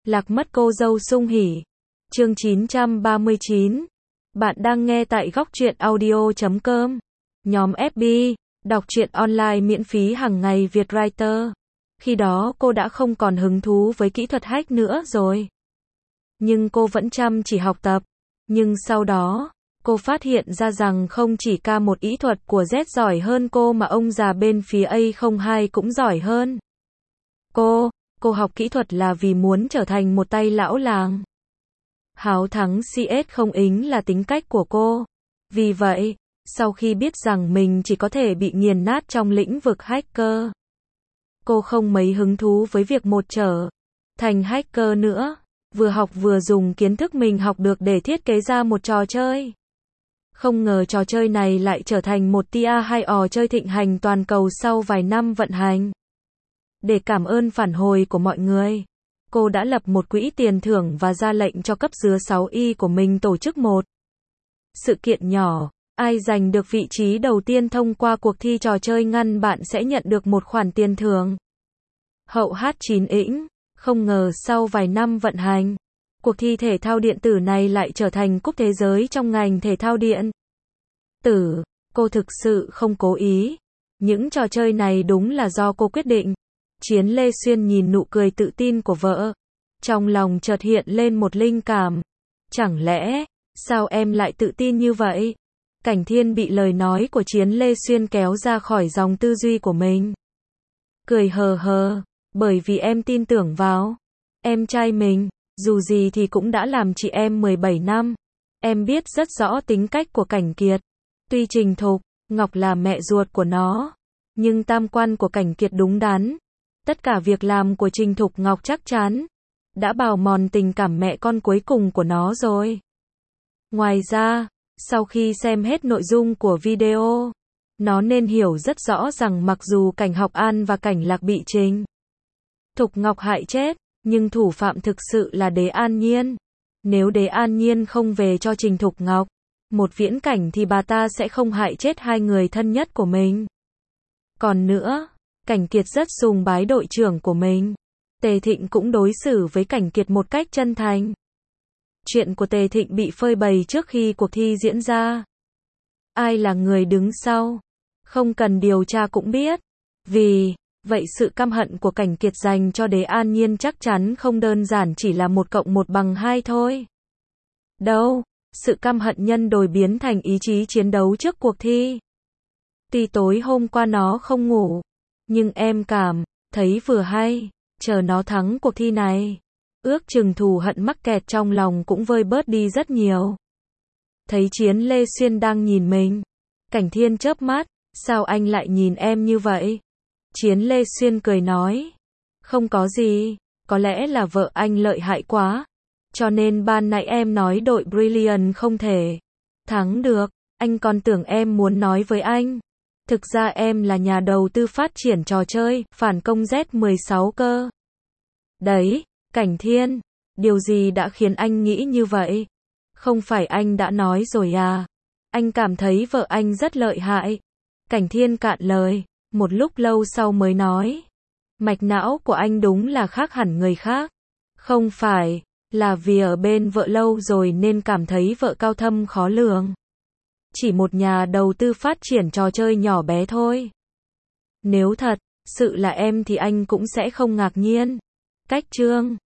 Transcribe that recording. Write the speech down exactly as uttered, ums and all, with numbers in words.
Lạc mất cô dâu sung hỉ. Chương chín trăm ba mươi chín. Bạn đang nghe tại góc truyện audio chấm com. Nhóm ép bê, đọc truyện online miễn phí hàng ngày Việt Writer. Khi đó cô đã không còn hứng thú với kỹ thuật hack nữa rồi. Nhưng cô vẫn chăm chỉ học tập. Nhưng sau đó, cô phát hiện ra rằng không chỉ ca một ý thuật của Z giỏi hơn cô mà ông già bên phía A không hai cũng giỏi hơn. Cô, cô học kỹ thuật là vì muốn trở thành một tay lão làng. Háo thắng xê ét không ính là tính cách của cô. Vì vậy, sau khi biết rằng mình chỉ có thể bị nghiền nát trong lĩnh vực hacker, cô không mấy hứng thú với việc một trở thành hacker nữa, vừa học vừa dùng kiến thức mình học được để thiết kế ra một trò chơi. Không ngờ trò chơi này lại trở thành một tia hay ò chơi thịnh hành toàn cầu sau vài năm vận hành. Để cảm ơn phản hồi của mọi người, cô đã lập một quỹ tiền thưởng và ra lệnh cho cấp dưới sáu y của mình tổ chức một sự kiện nhỏ. Ai giành được vị trí đầu tiên thông qua cuộc thi trò chơi ngăn bạn sẽ nhận được một khoản tiền thưởng. Hậu hát chín ĩnh, không ngờ sau vài năm vận hành, cuộc thi thể thao điện tử này lại trở thành cúp thế giới trong ngành thể thao điện tử. Cô thực sự không cố ý. Những trò chơi này đúng là do cô quyết định. Chiến Lê Xuyên nhìn nụ cười tự tin của vợ. Trong lòng chợt hiện lên một linh cảm. Chẳng lẽ, sao em lại tự tin như vậy? Cảnh Thiên bị lời nói của Chiến Lê Xuyên kéo ra khỏi dòng tư duy của mình. Cười hờ hờ, bởi vì em tin tưởng vào em trai mình, dù gì thì cũng đã làm chị em mười bảy năm. Em biết rất rõ tính cách của Cảnh Kiệt. Tuy Trình Thục Ngọc là mẹ ruột của nó, nhưng tam quan của Cảnh Kiệt đúng đắn. Tất cả việc làm của Trình Thục Ngọc chắc chắn đã bào mòn tình cảm mẹ con cuối cùng của nó rồi. Ngoài ra, sau khi xem hết nội dung của video, nó nên hiểu rất rõ rằng mặc dù Cảnh Học An và Cảnh Lạc bị Trình Thục Ngọc hại chết, nhưng thủ phạm thực sự là Đế An Nhiên. Nếu Đế An Nhiên không về cho Trình Thục Ngọc một viễn cảnh thì bà ta sẽ không hại chết hai người thân nhất của mình. Còn nữa, Cảnh Kiệt rất sùng bái đội trưởng của mình. Tề Thịnh cũng đối xử với Cảnh Kiệt một cách chân thành. Chuyện của Tề Thịnh bị phơi bày trước khi cuộc thi diễn ra. Ai là người đứng sau? Không cần điều tra cũng biết. Vì vậy sự căm hận của Cảnh Kiệt dành cho Đế An Nhiên chắc chắn không đơn giản chỉ là một cộng một bằng hai thôi. Đâu, sự căm hận nhân đôi biến thành ý chí chiến đấu trước cuộc thi. Tuy tối hôm qua nó không ngủ, nhưng em cảm thấy vừa hay, chờ nó thắng cuộc thi này. Ước chừng thù hận mắc kẹt trong lòng cũng vơi bớt đi rất nhiều. Thấy Chiến Lê Xuyên đang nhìn mình, Cảnh Thiên chớp mắt, sao anh lại nhìn em như vậy? Chiến Lê Xuyên cười nói, không có gì, có lẽ là vợ anh lợi hại quá, cho nên ban nãy em nói đội Brilliant không thể thắng được, anh còn tưởng em muốn nói với anh. Thực ra em là nhà đầu tư phát triển trò chơi, phản công Z mười sáu cơ. Đấy, Cảnh Thiên, điều gì đã khiến anh nghĩ như vậy? Không phải anh đã nói rồi à? Anh cảm thấy vợ anh rất lợi hại. Cảnh Thiên cạn lời, một lúc lâu sau mới nói. Mạch não của anh đúng là khác hẳn người khác. Không phải là vì ở bên vợ lâu rồi nên cảm thấy vợ cao thâm khó lường. Chỉ một nhà đầu tư phát triển trò chơi nhỏ bé thôi. Nếu thật sự là em thì anh cũng sẽ không ngạc nhiên. Cách chương